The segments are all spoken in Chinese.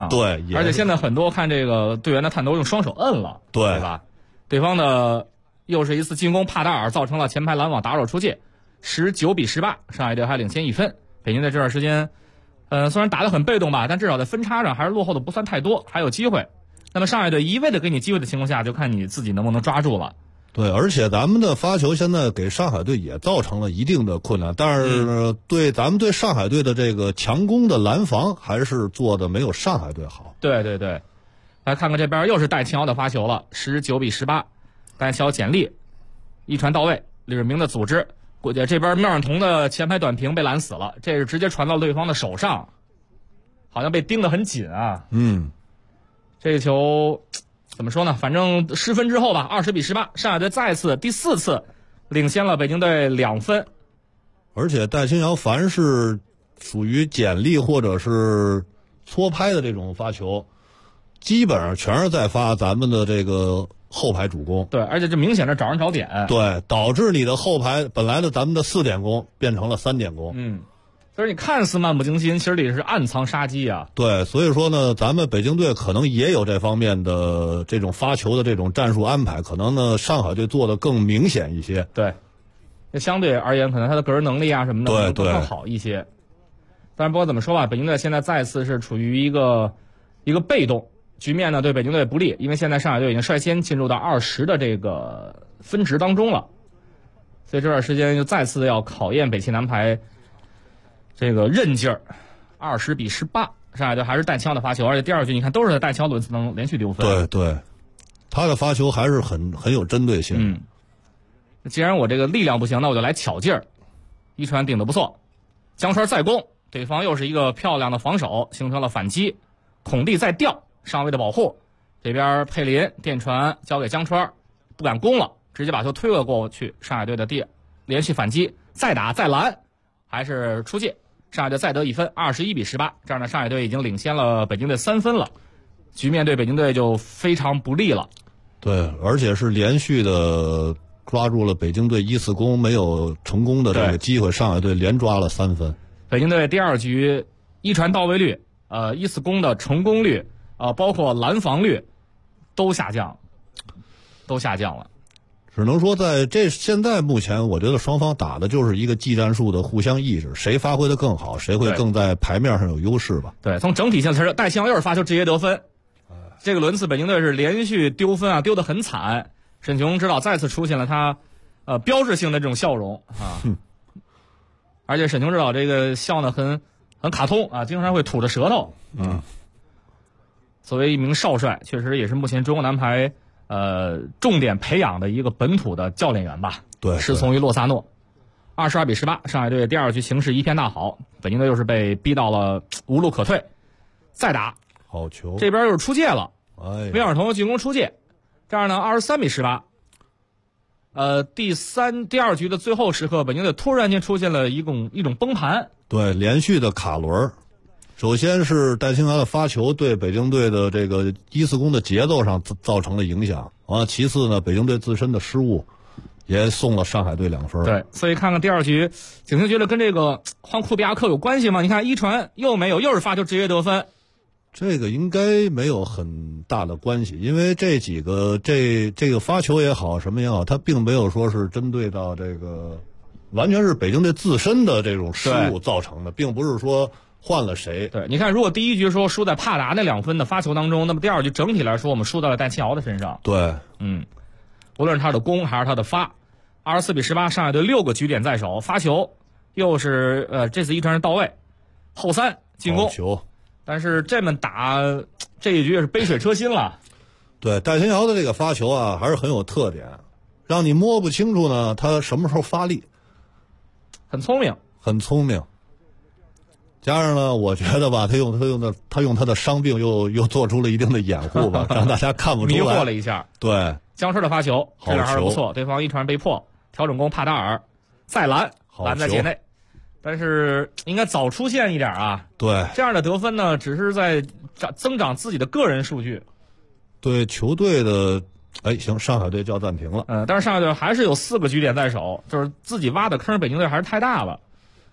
对， 而且现在很多看这个队员的探头用双手摁了，对吧？对方的又是一次进攻，帕达尔造成了前排拦网打扰出界，19-18，上海队还领先1分。北京队这段时间，虽然打得很被动吧，但至少在分差上还是落后的不算太多，还有机会。那么上海队一味的给你机会的情况下，就看你自己能不能抓住了。 对，而且咱们的发球现在给上海队也造成了一定的困难，但是对咱们对上海队的这个强攻的拦防还是做的没有上海队好。 对对对，来看看这边又是戴庆瑶的发球了，19-18，戴庆瑶简历一传到位，李瑞明的组织，估计这边妙远彤的前排短平被拦死了，这是直接传到对方的手上，好像被盯得很紧啊。这个球怎么说呢？反正10分之后吧，20-18，上海队再次第4次领先了北京队2分。 而且戴庆瑶凡是属于简历或者是搓拍的这种发球，基本上全是在发咱们的这个后排主攻。 对，而且这明显的找人找点。 对，导致你的后排本来的咱们的4点攻变成了3点攻。 所以你看似漫不经心，其实里是暗藏杀机啊。 对，所以说呢，咱们北京队可能也有这方面的这种发球的这种战术安排，可能呢上海队做的更明显一些。 对，相对而言，可能他的个人能力啊什么的都更好一些。但是不管怎么说吧，北京队现在再次是处于一个被动局面呢，对北京队不利，因为现在上海队已经率先进入到20的这个分值当中了，所以这段时间就再次要考验北汽男排这个韧劲儿。20-18，上海队还是戴庆瑶的发球，而且第2局你看都是在戴庆瑶轮次能连续丢分。 对对，他的发球还是很有针对性。 既然我这个力量不行，那我就来巧劲儿。一传顶得不错，江川再攻，对方又是一个漂亮的防守，形成了反击。孔蒂再吊，上位的保护，这边佩林电传交给江川，不敢攻了，直接把球推了过去。上海队的连续反击，再打再拦，还是出界。上海队再得1分，21-18，这样呢，上海队已经领先了北京队3分了，局面对北京队就非常不利了。 对，而且是连续的抓住了北京队1次攻没有成功的这个机会，上海队连抓了3分。 北京队第2局一传到位率、1次攻的成功率、包括拦防率都下降了。 只能说现在目前我觉得双方打的就是一个技战术的互相抑制，谁发挥的更好，谁会更在牌面上有优势吧。 对，从整体性来说，戴庆瑶又是发球直接得分。这个轮次北京队是连续丢分啊，丢得很惨。沈雄指导再次出现了他标志性的这种笑容啊，而且沈雄指导这个笑呢很卡通啊，经常会吐着舌头。作为一名少帅，确实也是目前中国男排重点培养的一个本土的教练员吧。 对， 师从于洛萨诺。22-18，上海队第2局形势一片大好，北京队又是被逼到了无路可退，再打好球， 这边又是出界了。 威尔彤进攻出界，这样呢23-18。第2局的最后时刻，北京队突然间出现了一种崩盘。 对，连续的卡轮。首先是戴庆瑶的发球对北京队的这个1次攻的节奏上造成了影响，完了其次呢，北京队自身的失误也送了上海队2分。 对，所以看看第2局，景星觉得跟这个换库比亚克有关系吗？你看一传又没有，又是发球直接得分。 这个应该没有很大的关系，因为这几个这个发球也好，什么也好，它并没有说是针对到这个，完全是北京队自身的这种失误造成的，并不是说换了谁。 对，你看，如果第1局说输在帕达那2分的发球当中，那么第2局整体来说我们输在了戴庆瑶的身上。 对， 无论是他的攻还是他的发。24-18，上海队6个局点在手，发球又是这次一传是到位，后3进攻。 球。 但是这么打这一局也是杯水车薪了。 对，戴庆瑶的这个发球啊，还是很有特点，让你摸不清楚呢，他什么时候发力， 很聪明， 很聪明。加上呢，我觉得吧，他用他的伤病又做出了一定的掩护吧，让大家看不出来， 迷惑了一下。 对， 江川的发球，这还是不错，对方一传被破，调整攻帕达尔再拦在界内。但是应该早出现一点啊！ 对， 这样的得分呢，只是在增长自己的个人数据。 对球队的，行，上海队就要暂停了。 但是上海队还是有4个局点在手，就是自己挖的坑，北京队还是太大了。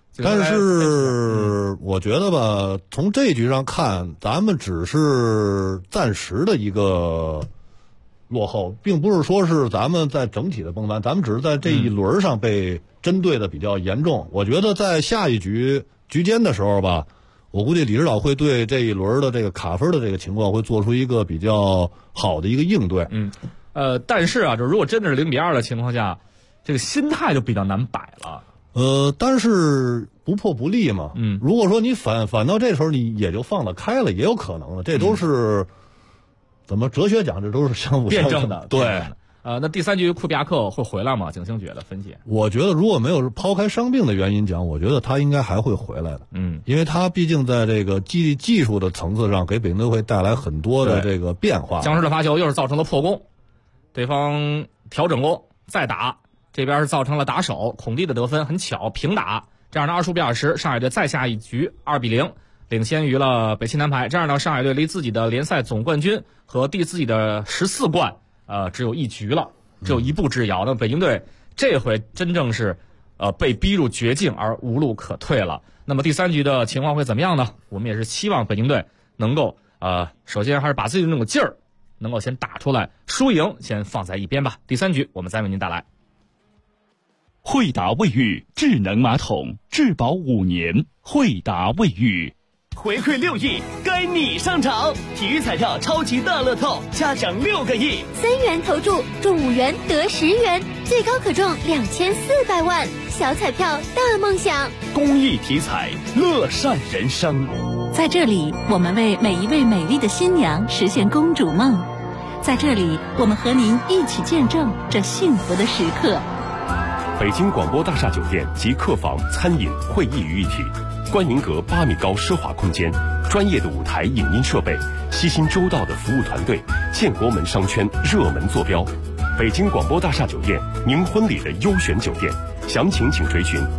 但是我觉得吧，从这局上看，咱们只是暂时的一个落后，并不是说是咱们在整体的崩盘，咱们只是在这一轮上被针对的比较严重。我觉得在下一局间的时候吧，我估计理事长会对这一轮的这个卡分的这个情况会做出一个比较好的一个应对。 但是啊，就是如果真的是0-2的情况下，这个心态就比较难摆了。 但是不破不立嘛。如果说你反到这时候你也就放得开了，也有可能的，这都是、怎么哲学讲，这都是相互辩证的。 对。 那第3局库比亚克会回来吗？景星觉得分解？ 我觉得如果没有抛开伤病的原因讲，我觉得他应该还会回来的。因为他毕竟在这个技术的层次上给北京队会带来很多的这个变化。 僵尸的发球又是造成了破攻，对方调整攻再打，这边是造成了打手孔蒂的得分，很巧平打，这样的25比20，上海队再下一局2-0，领先于了北汽南排。这样呢，上海队离自己的联赛总冠军和自己的14冠只有1局了，只有1步之遥。那北京队这回真正是被逼入绝境而无路可退了。那么第3局的情况会怎么样呢？我们也是希望北京队能够首先还是把自己的那种劲儿能够先打出来，输赢先放在一边吧。第3局我们再为您带来。 惠达卫浴智能马桶，质保5年。惠达卫浴。 回馈6亿，该你上场！体育彩票超级大乐透，加奖6个亿 ，3元投注中5元得10元，最高可中2400万，小彩票大梦想。 公益体彩，乐善人生。 在这里，我们为每一位美丽的新娘实现公主梦。在这里，我们和您一起见证这幸福的时刻。 北京广播大厦酒店集客房、餐饮、会议于一体，观宁阁8米高奢华空间，专业的舞台影音设备，悉心周到的服务团队，建国门商圈热门坐标。北京广播大厦酒店，您婚礼的优选酒店，详情请垂询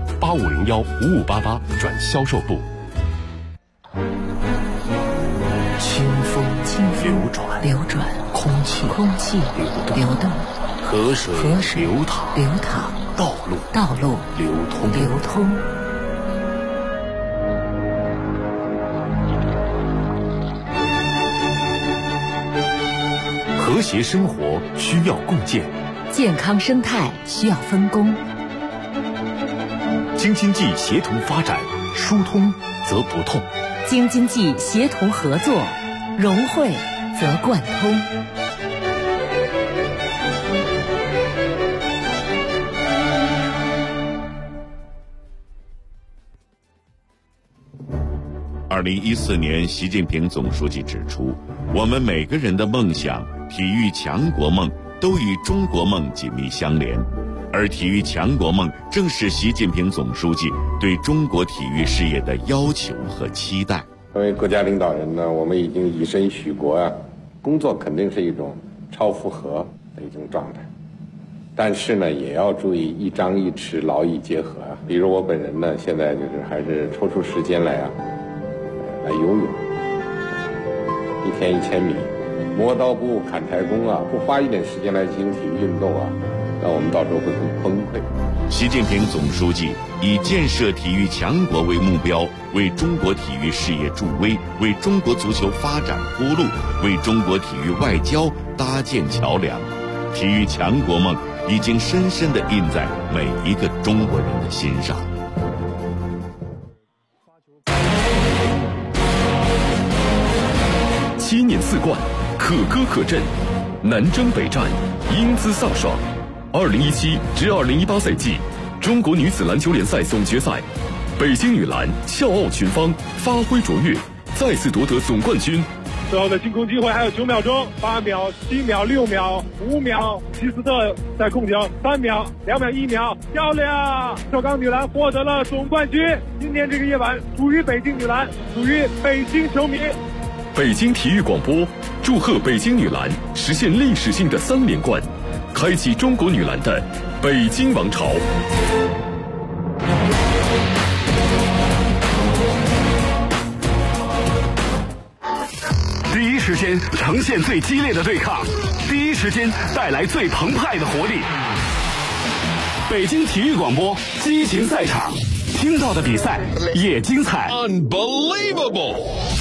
8501-5588转销售部。 清风流转，空气流动，河水流淌，道路流通。 和谐生活需要共建， 健康生态需要分工。 京津冀协同发展，疏通则不痛； 京津冀协同合作，融汇则贯通。 2014年，习近平总书记指出，我们每个人的梦想、体育强国梦都与中国梦紧密相连，而体育强国梦正是习近平总书记对中国体育事业的要求和期待。 作为国家领导人呢，我们已经以身许国啊，工作肯定是一种超负荷的一种状态，但是呢，也要注意一张一弛，劳逸结合啊。比如我本人呢，现在就是还是抽出时间来游泳，1天1000米，磨刀不误砍柴工啊，不花一点时间来进行体育运动啊，那我们到时候会很崩溃。 习近平总书记以建设体育强国为目标，为中国体育事业助威，为中国足球发展铺路，为中国体育外交搭建桥梁。体育强国梦已经深深地印在每一个中国人的心上。 7年4冠，可歌可阵，南征北战，英姿飒爽。2017至2018赛季中国女子篮球联赛总决赛，北京女篮笑傲群芳，发挥卓越，再次夺得总冠军。 最后的进攻机会还有9秒钟，8秒、7秒、6秒、5秒，吉斯特在控球，3秒、2秒、1秒，漂亮！首钢女篮获得了总冠军。今天这个夜晚属于北京女篮，属于北京球迷。 北京体育广播祝贺北京女篮实现历史性的3连冠，开启中国女篮的北京王朝。 第一时间呈现最激烈的对抗，第一时间带来最澎湃的活力。北京体育广播激情赛场， 听到的比赛也精彩。 Unbelievable！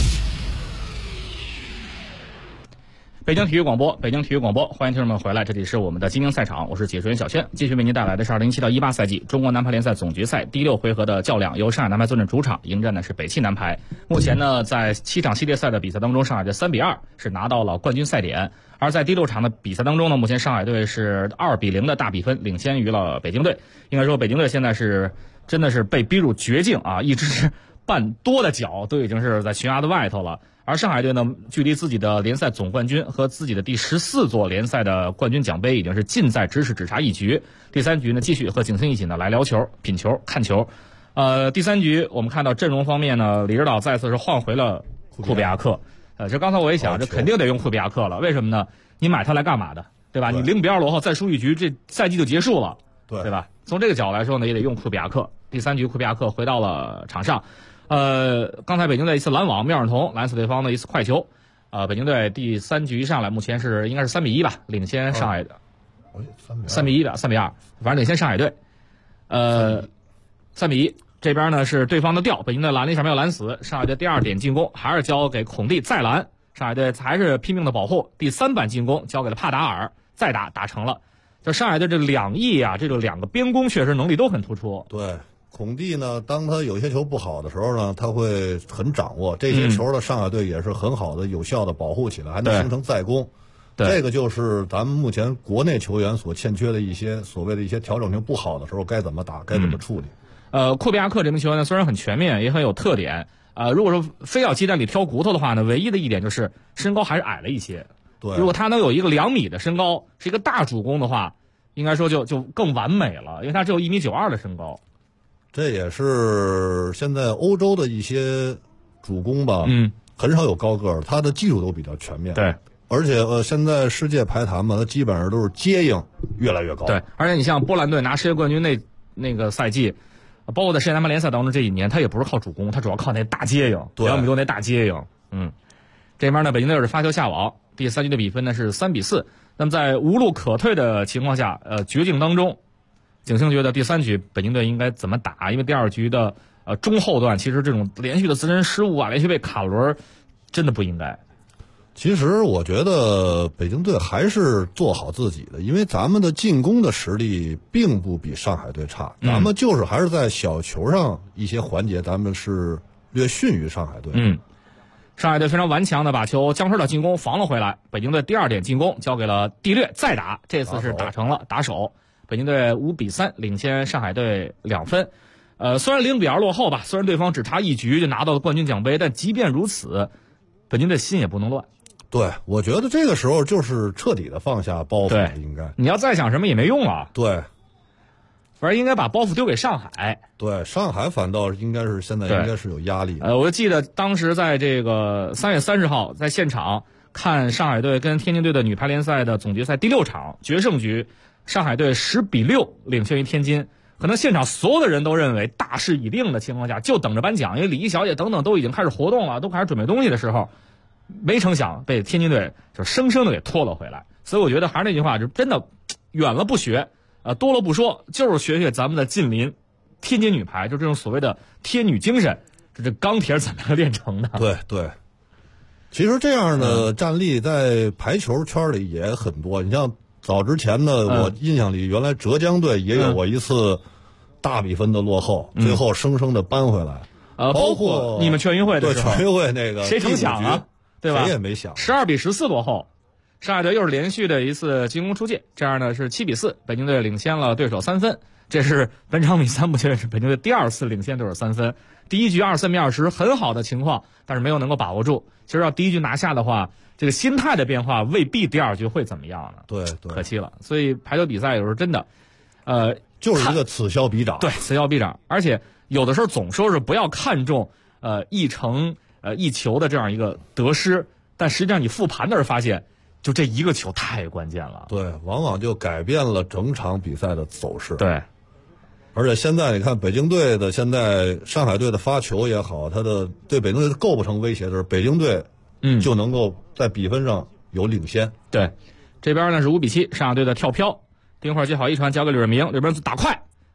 北京体育广播，北京体育广播，欢迎听众们回来，这里是我们的精英赛场，我是解说员小轩，继续为您带来的是2017到18赛季中国男排联赛总决赛第6回合的较量，由上海男排坐镇主场迎战的是北汽男排。目前呢，在7场系列赛的比赛当中，上海队3比2是拿到了冠军赛点，而在第6场的比赛当中呢，目前上海队是2比0的大比分领先于了北京队。应该说，北京队现在是真的是被逼入绝境啊，一只半多的脚都已经是在悬崖的外头了。而上海队呢，距离自己的联赛总冠军和自己的第14座联赛的冠军奖杯已经是近在咫尺，只差一局。第3局呢，继续和景星一起呢来聊球、品球、看球。第3局我们看到阵容方面呢，李指导再次是换回了库比亚克。这刚才我一想，这肯定得用库比亚克了。为什么呢？你买他来干嘛的？对吧？你0比2落后，再输一局，这赛季就结束了，对吧？从这个角度来说呢，也得用库比亚克。第3局库比亚克回到了场上。刚才北京队一次拦网，妙尔同拦死对方的一次快球。北京队第3局上来，目前应该是3比1吧，领先上海的。3比1吧，3比2，反正领先上海队。3比1，这边呢是对方的吊，北京队拦了一下没有拦死，上海队第2点进攻还是交给孔蒂再拦，上海队还是拼命的保护。第3板进攻交给了帕达尔，再打成了。就上海队这2翼啊，这个2个边攻确实能力都很突出。 对。孔蒂呢，当他有些球不好的时候呢，他会很掌握这些球的，上海队也是很好的、有效的保护起来，还能形成再攻。这个就是咱们目前国内球员所欠缺的一些所谓的一些调整性不好的时候该怎么打，该怎么处理。 库比亚克这名球员呢，虽然很全面，也很有特点。如果说非要鸡蛋里挑骨头的话呢，唯一的一点就是身高还是矮了一些。 对， 如果他能有一个2米的身高，是一个大主攻的话，应该说就更完美了，因为他只有1.92米的身高。 这也是现在欧洲的一些主攻吧，很少有高个儿，他的技术都比较全面。 对， 而且现在世界排坛嘛，他基本上都是接应越来越高。 对，而且你像波兰队拿世界冠军那个赛季，包括在世界男排联赛当中这一年，他也不是靠主攻，他主要靠那大接应，2米多那大接应。这边呢，北京队是发球下网，第3局的比分呢是3比4。那么在无路可退的情况下，绝境当中。景星觉得第3局北京队应该怎么打？因为第2局的中后段，其实这种连续的自身失误啊，连续被卡轮，真的不应该。 其实我觉得北京队还是做好自己的，因为咱们的进攻的实力并不比上海队差，咱们就是还是在小球上一些环节，咱们是略逊于上海队。 上海队非常顽强的把球江川的进攻防了回来，北京队第2点进攻交给了蒂略，再打，这次是打成了打手。北京队5比3领先上海队2分，虽然0比2落后吧，虽然对方只差一局就拿到了冠军奖杯，但即便如此，北京队心也不能乱。 对，我觉得这个时候就是彻底的放下包袱，应该你要再想什么也没用了。 对， 反正应该把包袱丢给上海。 对，上海反倒应该是现在应该是有压力。 我记得当时在这个3月30号在现场看上海队跟天津队的女排联赛的总决赛第6场决胜局。上海队10比6领先于天津，可能现场所有的人都认为大势已定的情况下，就等着颁奖，因为礼仪小姐等等都已经开始活动了，都开始准备东西的时候，没成想被天津队就生生的给拖了回来。所以我觉得还是那句话，就真的远了不学，多了不说，就是学学咱们的近邻天津女排，就这种所谓的天女精神，这钢铁怎么样练成的？ 对。其实这样的战例在排球圈里也很多，你像。早之前呢，我印象里原来浙江队也有过一次大比分的落后，最后生生的扳回来。 包括你们全运会的时候， 全运会那个谁成想啊？对吧？ 谁也没想。 12比14落后，上海队又是连续的一次进攻出界，这样呢是7比4，北京队领先了对手3分。这是本场比赛目前是北京队第2次领先对手3分。第1局23比20很好的情况，但是没有能够把握住。其实要第1局拿下的话，这个心态的变化未必第2局会怎么样呢？ 对， 可惜了。所以排球比赛有时候真的， 就是一个此消彼长。 对，此消彼长。而且有的时候总说是不要看重一成一球的这样一个得失，但实际上你复盘的时候发现，就这一个球太关键了。 对，往往就改变了整场比赛的走势。 对。 而且现在你看北京队的，现在上海队的发球也好，他的对北京队构不成威胁的时候，北京队就能够在比分上有领先。 对，这边呢是5比7，上海队的跳飘，丁慧接好一传交给吕润明，吕润明打快，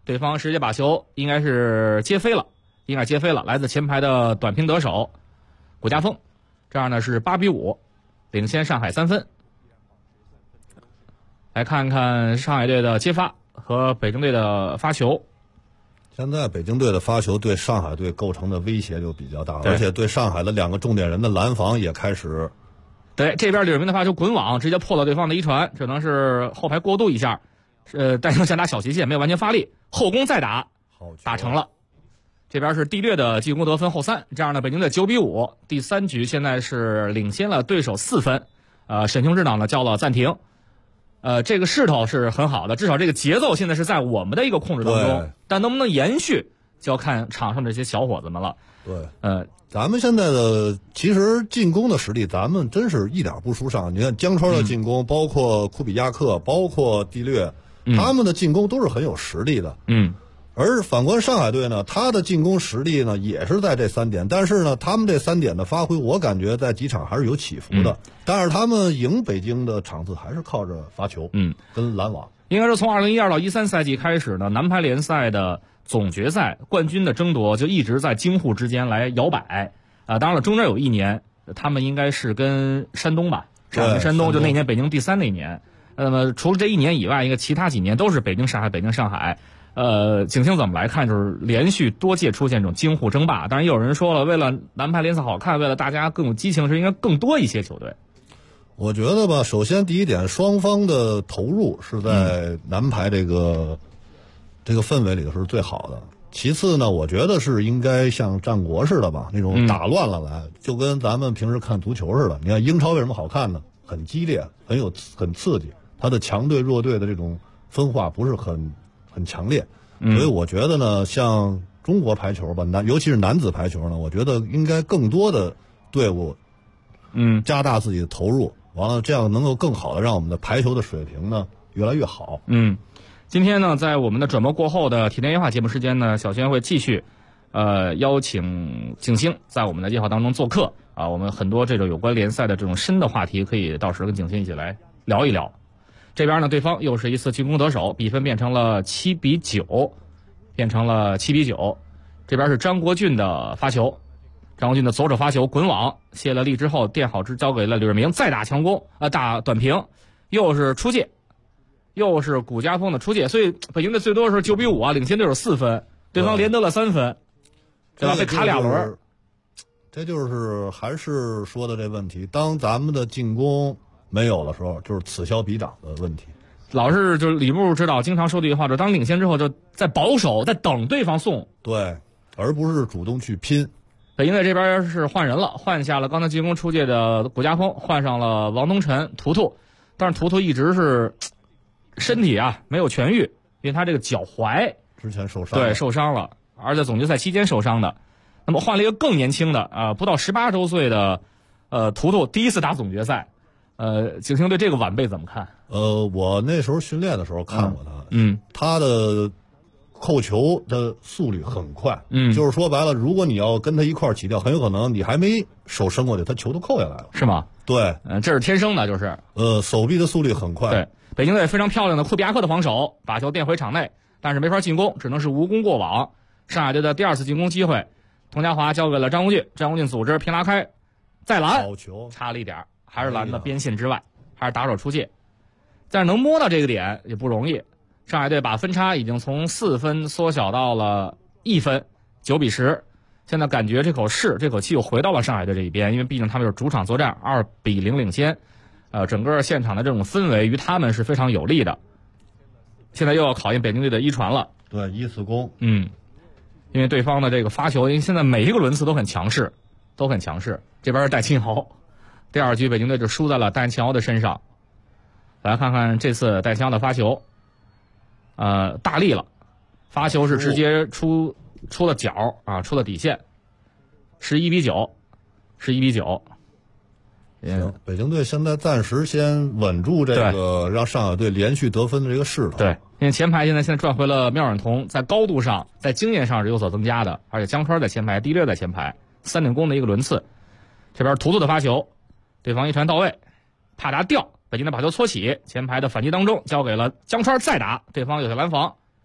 对方直接把球应该是接飞了，来自前排的短平得手谷家锋，这样呢是8-5，领先上海3分。来看看上海队的接发和北京队的发球。 现在北京队的发球对上海队构成的威胁就比较大，而且对上海的2个重点人的拦防也开始。 对，这边李瑞明的发球滚网，直接破了对方的一传，只能是后排过渡一下，但是想打小旗线没有完全发力，后攻再打，打成了。这边是地略的进攻得分后3，这样呢，北京队9-5，第3局现在是领先了对手4分。沈雄指导呢叫了暂停。这个势头是很好的，至少这个节奏现在是在我们的一个控制当中，但能不能延续，就要看场上这些小伙子们了。 对，咱们现在的其实进攻的实力，咱们真是一点不输上。你看江川的进攻，包括库比亚克，包括地略，他们的进攻都是很有实力的。而反观上海队呢，他的进攻实力呢也是在这3点，但是呢，他们这3点的发挥，我感觉在几场还是有起伏的。但是他们赢北京的场次还是靠着发球，跟拦网。 应该是从2012到13赛季开始呢，男排联赛的总决赛冠军的争夺就一直在京沪之间来摇摆。当然了，中间有一年他们应该是跟山东吧，山东就那年北京第3那年。那么除了这一年以外，应该其他几年都是北京上海，北京上海。景星怎么来看，就是连续多届出现这种京沪争霸。当然也有人说了，为了男排联赛好看，为了大家更有激情，是应该更多一些球队。 我觉得吧，首先第一点，双方的投入是在男排这个氛围里头是最好的。其次呢，我觉得是应该像战国似的吧，那种打乱了来，就跟咱们平时看足球似的。你看英超为什么好看呢？很激烈，很刺激，它的强队弱队的这种分化不是很强烈，所以我觉得呢，像中国排球吧，尤其是男子排球呢，我觉得应该更多的队伍，加大自己的投入，完了这样能够更好的让我们的排球的水平呢越来越好。 今天呢，在我们的转播过后的体坛夜话节目时间呢，小轩会继续邀请景星在我们的夜话当中做客啊，我们很多这种有关联赛的这种深的话题，可以到时候跟景星一起来聊一聊。这边呢，对方又是一次进攻得手，比分变成了7-9，这边是张国俊的发球，张国俊的左手发球滚网，卸了力之后垫好之交给了李瑞明，再打强攻，打短平，又是出界，又是谷家锋的出界，所以北京队最多是9-5啊，领先对手4分，对方连得了3分，对吧？被卡2轮。 这就是还是说的这问题，当咱们的进攻没有的时候，就是此消彼长的问题。 老是就是李牧指导经常说的一句话，就是当领先之后就在保守，在等对方送， 对，而不是主动去拼。 北京队这边是换人了，换下了刚才进攻出界的谷家锋，换上了王东晨、图图，但是图图一直是身体没有痊愈，因为他这个脚踝之前受伤， 对，受伤了，而在总决赛期间受伤的。那么换了一个更年轻的不到18周岁的图图，第一次打总决赛。景星对这个晚辈怎么看？ 我那时候训练的时候看过他，他的扣球的速率很快，就是说白了，如果你要跟他一块儿起跳，很有可能你还没手伸过去，他球都扣下来了， 是吗？ 对， 这是天生的，就是手臂的速率很快。 对，北京队非常漂亮的库比亚克的防守，把球垫回场内，但是没法进攻，只能是无功过网。上海队的第2次进攻机会，佟家华交给了张国俊，张国俊组织平拉开，再拦， 好球， 差了一点。还是拦的边线之外，还是打手出界，但是能摸到这个点也不容易。上海队把分差已经从4分缩小到了1分，9-10。现在感觉这口气又回到了上海队这一边，因为毕竟他们是主场作战，2-0领先。整个现场的这种氛围于他们是非常有利的。现在又要考验北京队的一传了。 对，一次攻。 因为对方的这个发球，因为现在每一个轮次都很强势。这边是戴钦豪。第2局北京队就输在了戴钦豪的身上。来看看这次戴钦豪的发球，大力了，发球是直接出了角出了底线，11-9。 北京队现在暂时先稳住这个让上海队连续得分的这个势头。 对，因为前排现在转回了苗远彤，在高度上、在经验上是有所增加的，而且江川在前排，地略在前排，3点攻的一个轮次。这边图图的发球。对方一传到位，帕达掉，北京队把球搓起，前排的反击当中交给了江川，再打，对方有些拦防，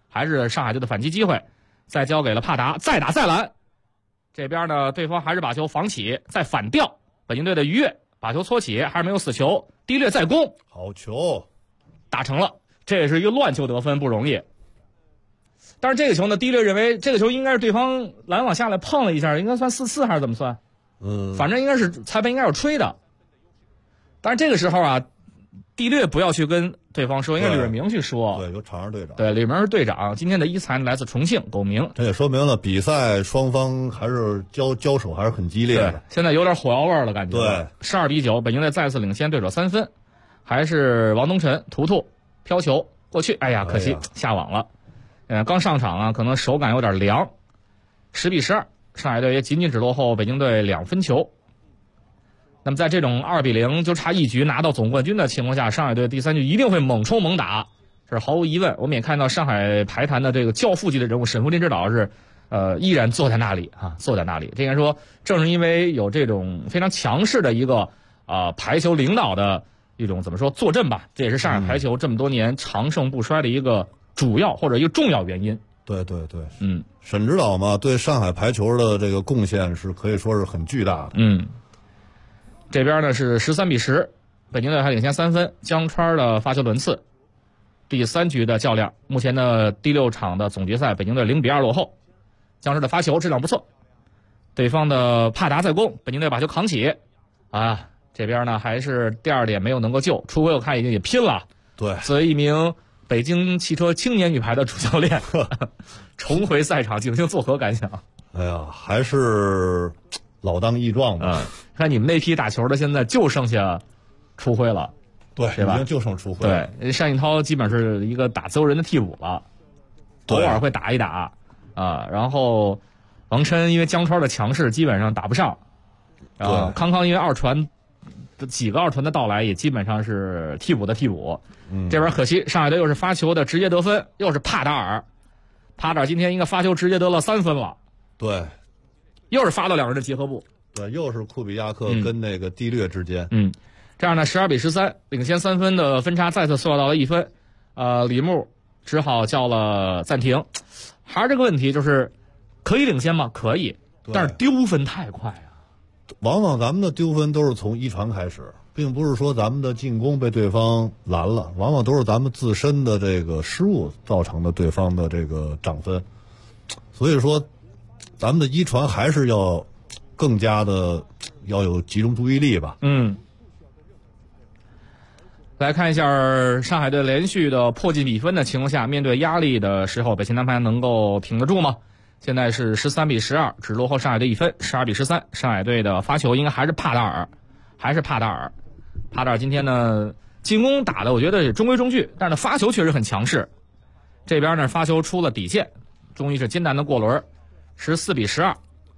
还是上海队的反击机会，再交给了帕达，再打再拦。这边呢，对方还是把球防起，再反吊。北京队的于越把球搓起，还是没有死球，低掠再攻， 好球， 打成了。这也是一个乱球得分，不容易。但是这个球呢，低掠认为这个球应该是对方拦网下来碰了一下，应该算4-4还是怎么算？反正应该是裁判应该有吹的。但是这个时候啊，低掠不要去跟对方说，应该吕润明去说。 对，由场上队长。 对，吕润明是队长。今天的一裁来自重庆苟明。 这也说明了比赛双方还是交手还是很激烈的。 现在有点火药味了，感觉。 对 ，12-9，北京队再次领先对手3分，还是王东晨、图图飘球过去，哎呀，可惜下网了。刚上场啊，可能手感有点凉。10-12，上海队也仅仅只落后北京队2分球。那么在这种2-0就差一局拿到总冠军的情况下，上海队第3局一定会猛冲猛打，这是毫无疑问。我们也看到上海排坛的这个教父级的人物沈福林指导是，依然坐在那里啊，坐在那里。这应该说，正是因为有这种非常强势的一个排球领导的一种怎么说坐镇吧，这也是上海排球这么多年长盛不衰的一个主要或者一个重要原因。 对对对，沈指导嘛，对上海排球的这个贡献是可以说是很巨大的。 这边呢是13-10，北京队还领先3分。江川的发球轮次，第3局的较量，目前的第6场的总决赛，北京队0-2落后。江川的发球质量不错，对方的帕达在攻，北京队把球扛起啊。这边呢还是第2点没有能够救，出回我看已经也拼了。 对， 作为一名北京汽车青年女排的主教练，重回赛场进行作何感想？ 哎呀，还是老当益壮吧。 看你们那批打球的，现在就剩下初辉了， 对， 对吧？ 已经就剩初辉了。 对，单霁涛基本是一个打自由人的替补了，偶尔会打一打啊。然后王琛因为江川的强势，基本上打不上。康康因为几个二传的到来，也基本上是替补的替补。这边可惜上海队又是发球的直接得分，又是帕达尔。帕达尔今天应该发球直接得了3分了。 对， 又是发到2人的结合部。 对，又是库比亚克跟那个低掠之间。 这样呢，12-13，领先3分的分差再次缩小到了1分。李牧只好叫了暂停。还是这个问题，就是可以领先吗？可以，但是丢分太快啊。 往往咱们的丢分都是从一传开始，并不是说咱们的进攻被对方拦了，往往都是咱们自身的这个失误造成的对方的这个涨分。所以说，咱们的一传还是要更加的要有集中注意力吧。 来看一下上海队连续的破纪比分的情况下，面对压力的时候，北京南排能够挺得住吗？现在是13-12，只落后上海队1分。12-13，上海队的发球应该还是帕达尔。帕达尔今天呢进攻打的我觉得也中规中矩，但是发球确实很强势。这边呢发球出了底线，终于是艰难的过轮。14-12。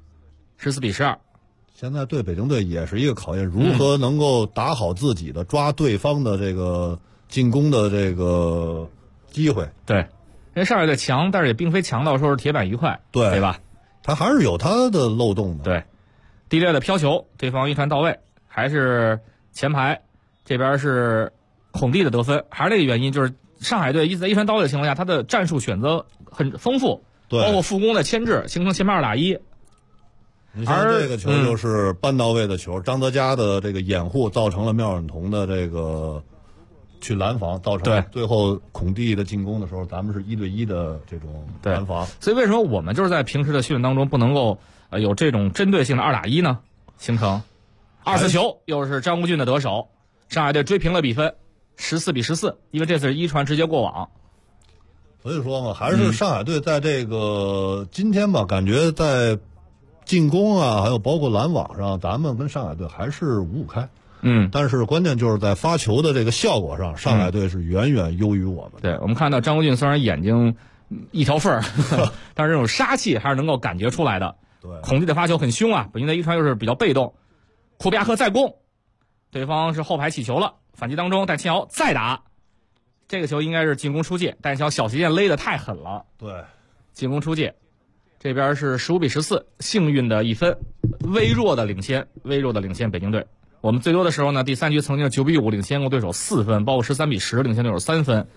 现在对北京队也是一个考验，如何能够打好自己的，抓对方的这个进攻的这个机会。 对，因为上海队强，但是也并非强到说是铁板一块，对吧？ 他还是有他的漏洞的。 对，低掠的飘球，对方一传到位，还是前排这边是孔蒂的得分，还是这个原因，就是上海队在一传到位的情况下，他的战术选择很丰富，包括副攻的牵制，形成前面2打1。 你像这个球就是半到位的球，张德佳的这个掩护造成了廖远彤的这个去拦防，造成最后孔蒂的进攻的时候，咱们是1对1的这种拦防。 所以为什么我们就是在平时的训练当中不能够有这种针对性的2打1呢？形成2次球，又是张国俊的得手，上海队追平了比分，14-14，因为这次是一传直接过网。 所以说嘛，还是上海队在这个今天吧，感觉在进攻啊，还有包括拦网上，咱们跟上海队还是5-5开。但是关键就是在发球的这个效果上，上海队是远远优于我们。 对，我们看到张国俊虽然眼睛一条缝儿，但是这种杀气还是能够感觉出来的。 对， 孔蒂的发球很凶啊，北京队一传又是比较被动。库比亚克再攻，对方是后排起球了，反击当中戴庆尧再打，这个球应该是进攻出界，戴庆尧小斜线勒得太狠了。 对， 进攻出界。这边是15-14，幸运的1分，微弱的领先北京队。我们最多的时候呢，第3局曾经是9-5领先过对手4分，包括13-10领先对手3分。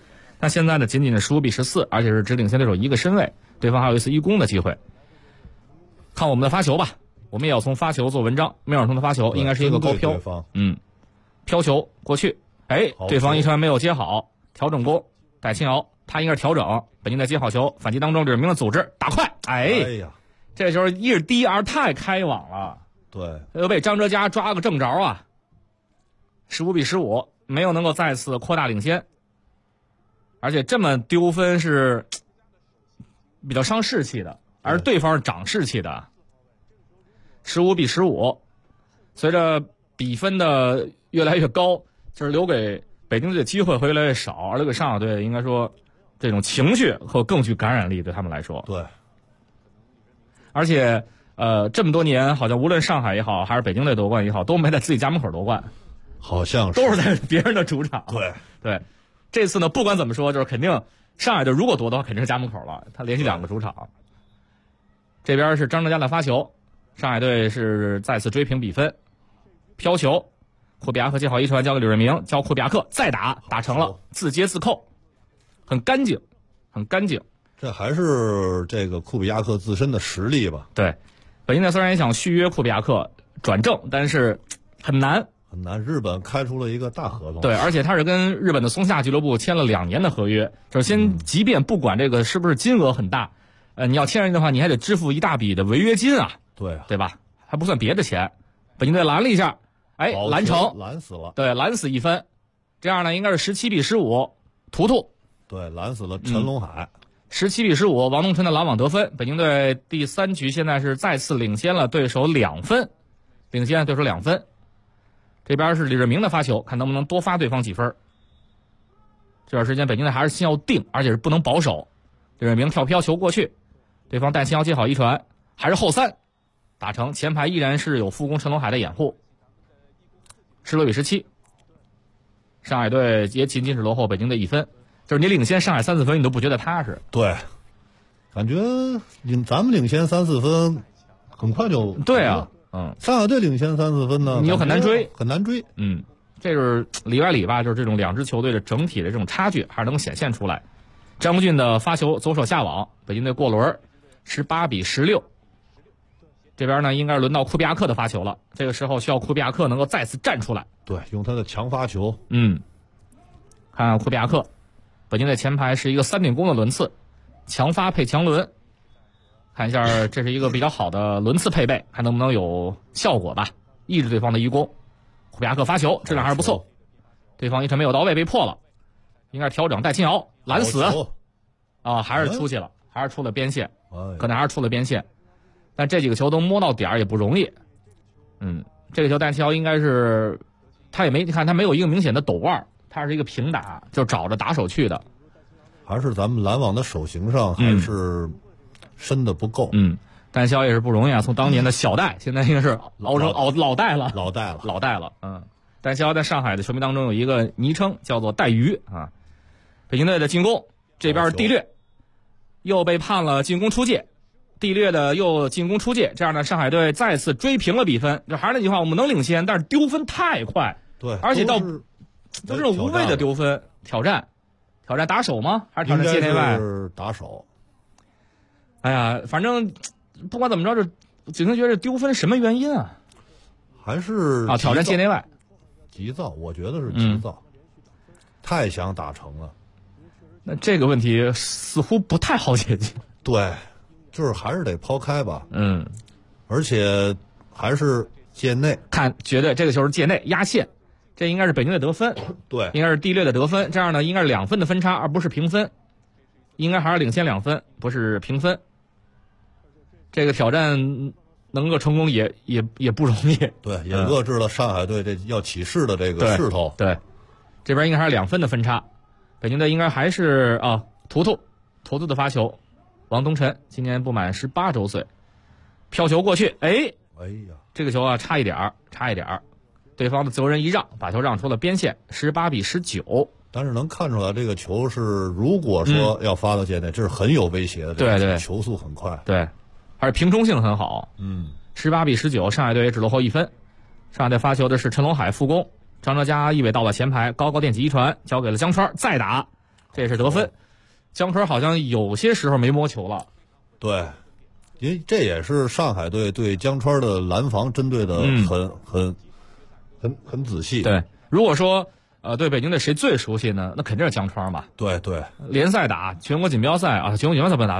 那现在呢，仅仅是15-14，而且是只领先对手1个身位，对方还有一次一攻的机会。看我们的发球吧，我们也要从发球做文章。梅尔通的发球应该是一个高飘，飘球过去，对方一传没有接好，调整攻，戴青瑶他应该是调整，北京队接好球，反击当中李世民的组织打快，哎呀，这时候一是低而太开网了， 对， 又被张哲嘉抓了个正着啊，15-15，没有能够再次扩大领先，而且这么丢分是比较伤士气的，而对方是长士气的。15-15，随着比分的越来越高，就是留给北京队的机会会越来越少，而留给上海队应该说这种情绪会更具感染力，对他们来说。 对。 而且这么多年，好像无论上海也好，还是北京队夺冠也好，都没在自己家门口夺冠， 好像是都是在别人的主场。 对， 这次呢，不管怎么说，就是肯定上海队如果夺的话，肯定是家门口了，他连续2个主场。这边是张哲嘉的发球，上海队是再次追平比分，飘球，库比亚克接好一传交给李瑞明，交库比亚克再打成了，自接自扣，很干净，很干净。 这还是这个库比亚克自身的实力吧？ 对，北京队虽然也想续约库比亚克转正，但是很难。 日本开出了一个大合同。 对，而且他是跟日本的松下俱乐部签了2年的合约，就是先即便不管这个是不是金额很大，你要签人的话，你还得支付一大笔的违约金啊。对吧？还不算别的钱。北京队拦了一下，拦成， 拦死了。 对，拦死1分。这样呢，应该是17-15，图图。 对，拦死了陈龙海。 17-15，王东辰的拦网得分。北京队第3局现在是再次领先了对手2分，这边是李瑞明的发球，看能不能多发对方几分。这段时间北京队还是先要定，而且是不能保守。李瑞明跳飘球过去，对方戴青瑶接好一传，还是后3打成，前排依然是有副攻陈龙海的掩护。16-17，上海队也仅仅是落后北京队1分。就是你领先上海3-4分，你都不觉得踏实。 对，感觉咱们领先3-4分，很快就对啊， 上海队领先3-4分呢， 你又很难追。这是里外里吧，就是这种2支球队的整体的这种差距还是能显现出来。张俊的发球左手下网，北京队过轮，18-16。这边呢，应该是轮到库比亚克的发球了。这个时候需要库比亚克能够再次站出来， 对，用他的强发球。 看看库比亚克。北京队前排是一个3点攻的轮次，强发配强轮，看一下这是一个比较好的轮次配备，看能不能有效果吧，抑制对方的一攻。库比亚克发球质量还是不错，对方一传没有到位被破了，应该是调整戴青瑶拦死还是出去了，还是出了边线，可能还是出了边线，但这几个球都摸到点儿也不容易。这个球戴青瑶应该是他也没看他没有一个明显的抖腕，他是一个平打，就找着打手去的。 还是咱们拦网的手型上还是深的不够。 戴青瑶也是不容易啊，从当年的小戴，现在应该是熬成老戴了。戴青瑶在上海的球迷当中有一个昵称叫做戴鱼啊。北京队的进攻，这边地略又被判了进攻出界，地略的又进攻出界，这样呢，上海队再次追平了比分。就还是那句话，我们能领先，但是丢分太快。 对， 而且都这种无谓的丢分，挑战打手吗？还是挑战界内外？ 是打手。 哎呀，反正不管怎么着，这警察觉得丢分什么原因啊？ 还是挑战界内外， 急躁，我觉得是急躁，太想打成了。 那这个问题似乎不太好解决。 对，就是还是得抛开吧。而且还是界内， 觉得这个球是界内压线。这应该是北京队得分， 对， 应该是地略的得分，这样呢应该是2分的分差，而不是平分，应该还是领先2分，不是平分。这个挑战能够成功也不容易， 对，也遏制了上海队这要起势的这个势头。 对，这边应该还是2分的分差，北京队应该还是图图的发球，王东辰今年不满18周岁，飘球过去，哎呀，这个球啊差一点儿。对方的自由人一让，把球让出了边线，18-19。 但是能看出来，这个球是如果说要发到界内，这是很有威胁的。 对， 球速很快。 对，还是平冲性很好。18-19，上海队也只落后1分。上海队发球的是陈龙海副攻，张哲嘉一尾到了前排，高垫起一传，交给了江川，再打， 这也是得分。江川好像有些时候没摸球了。 对，因为这也是上海队对江川的拦防针对的很仔细。 对，如果说对北京队谁最熟悉呢？那肯定是江川吧。 对对， 联赛打全国锦标赛啊，全国锦标赛不能打。